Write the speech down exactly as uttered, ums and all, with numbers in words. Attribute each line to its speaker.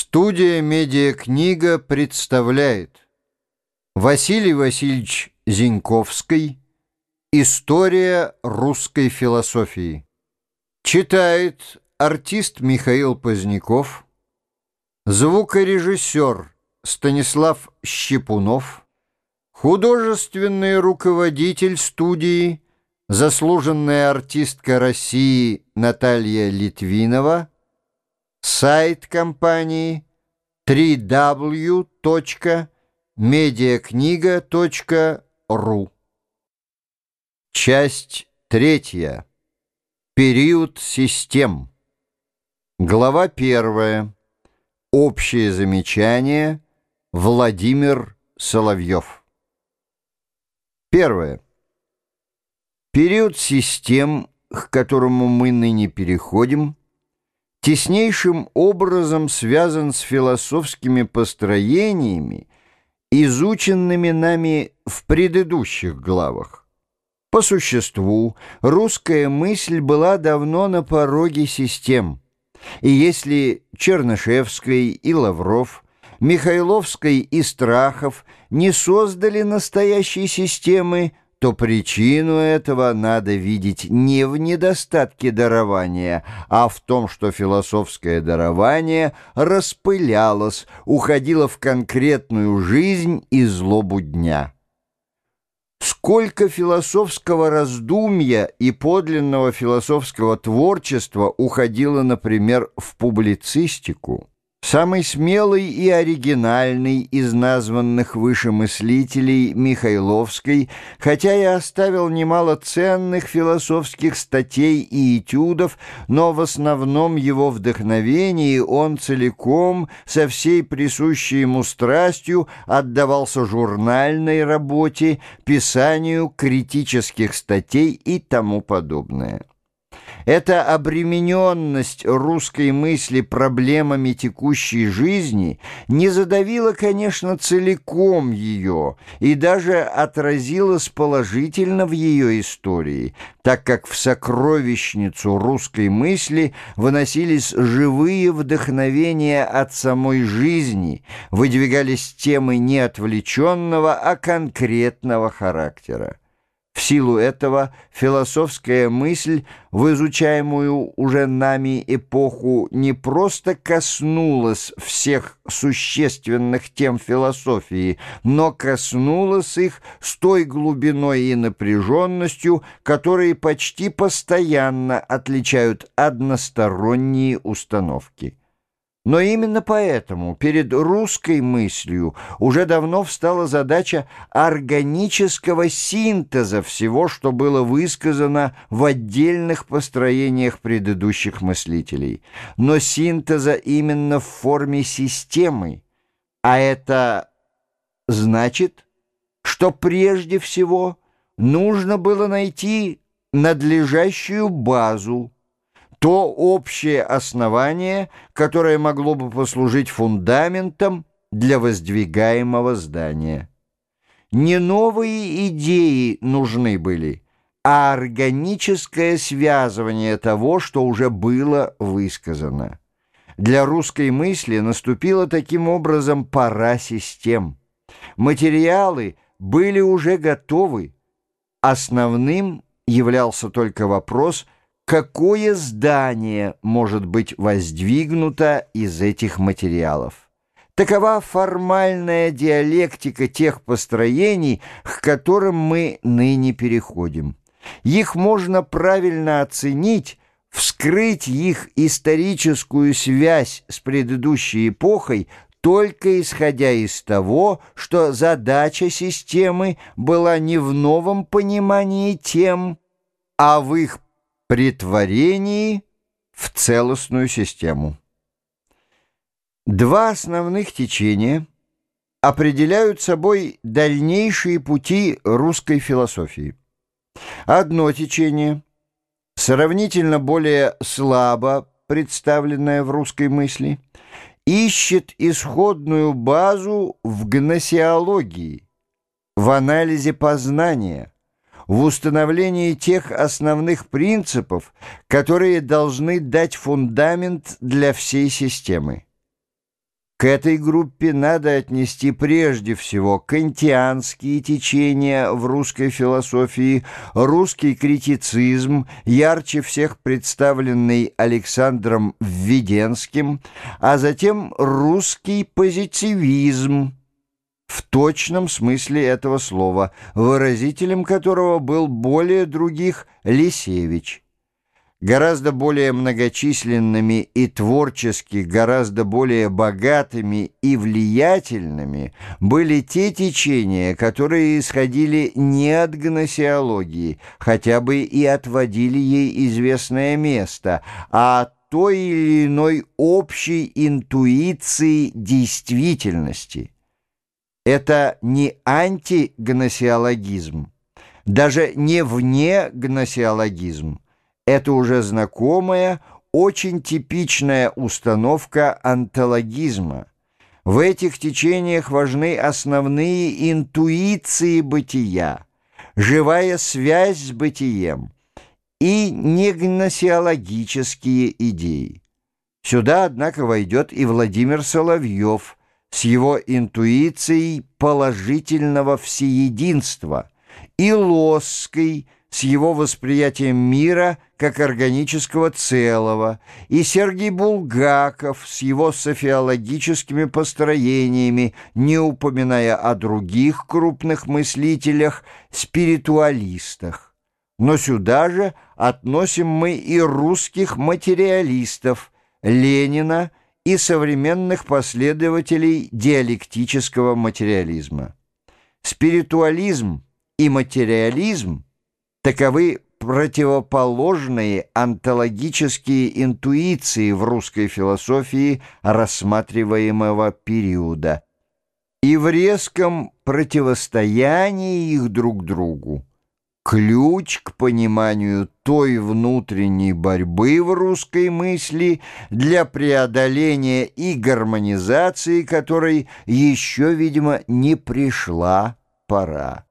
Speaker 1: Студия «Медиакнига» представляет Василий Васильевич Зиньковский «История русской философии». Читает артист Михаил Поздняков, звукорежиссер Станислав Щепунов, художественный руководитель студии, заслуженная артистка России Наталья Литвинова, сайт компании дабл ю дабл ю дабл ю точка медиакнига точка ру. Часть третья. Период систем. Глава первая. Общее замечание. Владимир Соловьев. Первое. Период систем, к которому мы ныне переходим, теснейшим образом связан с философскими построениями, изученными нами в предыдущих главах. По существу, русская мысль была давно на пороге систем, и если Чернышевский и Лавров, Михайловский и Страхов не создали настоящей системы, то причину этого надо видеть не в недостатке дарования, а в том, что философское дарование распылялось, уходило в конкретную жизнь и злобу дня. Сколько философского раздумья и подлинного философского творчества уходило, например, в публицистику. Самый смелый и оригинальный из названных выше мыслителей, Михайловский, хотя и оставил немало ценных философских статей и этюдов, но в основном его вдохновении он целиком, со всей присущей ему страстью, отдавался журнальной работе, писанию критических статей и тому подобное. Эта обремененность русской мысли проблемами текущей жизни не задавила, конечно, целиком ее и даже отразилась положительно в ее истории, так как в сокровищницу русской мысли выносились живые вдохновения от самой жизни, выдвигались темы не отвлеченного, а конкретного характера. В силу этого философская мысль в изучаемую уже нами эпоху не просто коснулась всех существенных тем философии, но коснулась их с той глубиной и напряженностью, которые почти постоянно отличают односторонние установки. Но именно поэтому перед русской мыслью уже давно встала задача органического синтеза всего, что было высказано в отдельных построениях предыдущих мыслителей, но синтеза именно в форме системы, а это значит, что прежде всего нужно было найти надлежащую базу, то общее основание, которое могло бы послужить фундаментом для воздвигаемого здания. Не новые идеи нужны были, а органическое связывание того, что уже было высказано. Для русской мысли наступила таким образом пора систем. Материалы были уже готовы. Основным являлся только вопрос – какое здание может быть воздвигнуто из этих материалов? Такова формальная диалектика тех построений, к которым мы ныне переходим. Их можно правильно оценить, вскрыть их историческую связь с предыдущей эпохой, только исходя из того, что задача системы была не в новом понимании тем, а в их претворении в целостную систему. Два основных течения определяют собой дальнейшие пути русской философии. Одно течение, сравнительно более слабо представленное в русской мысли, ищет исходную базу в гносеологии, в анализе познания, в установлении тех основных принципов, которые должны дать фундамент для всей системы. К этой группе надо отнести прежде всего кантианские течения в русской философии, русский критицизм, ярче всех представленный Александром Введенским, а затем русский позитивизм, в точном смысле этого слова, выразителем которого был более других Лисевич. Гораздо более многочисленными и творчески гораздо более богатыми и влиятельными были те течения, которые исходили не от гносеологии, хотя бы и отводили ей известное место, а от той или иной общей интуиции действительности. Это не антигносеологизм, даже не внегносеологизм. Это уже знакомая, очень типичная установка онтологизма. В этих течениях важны основные интуиции бытия, живая связь с бытием и негносеологические идеи. Сюда, однако, войдет и Владимир Соловьев с его интуицией положительного всеединства, и Лосский с его восприятием мира как органического целого, и Сергей Булгаков с его софиологическими построениями, не упоминая о других крупных мыслителях, спиритуалистах. Но сюда же относим мы и русских материалистов, Ленина и современных последователей диалектического материализма. Спиритуализм и материализм — таковы противоположные онтологические интуиции в русской философии рассматриваемого периода. И в резком противостоянии их друг другу ключ к пониманию той внутренней борьбы в русской мысли, для преодоления и гармонизации которой еще, видимо, не пришла пора.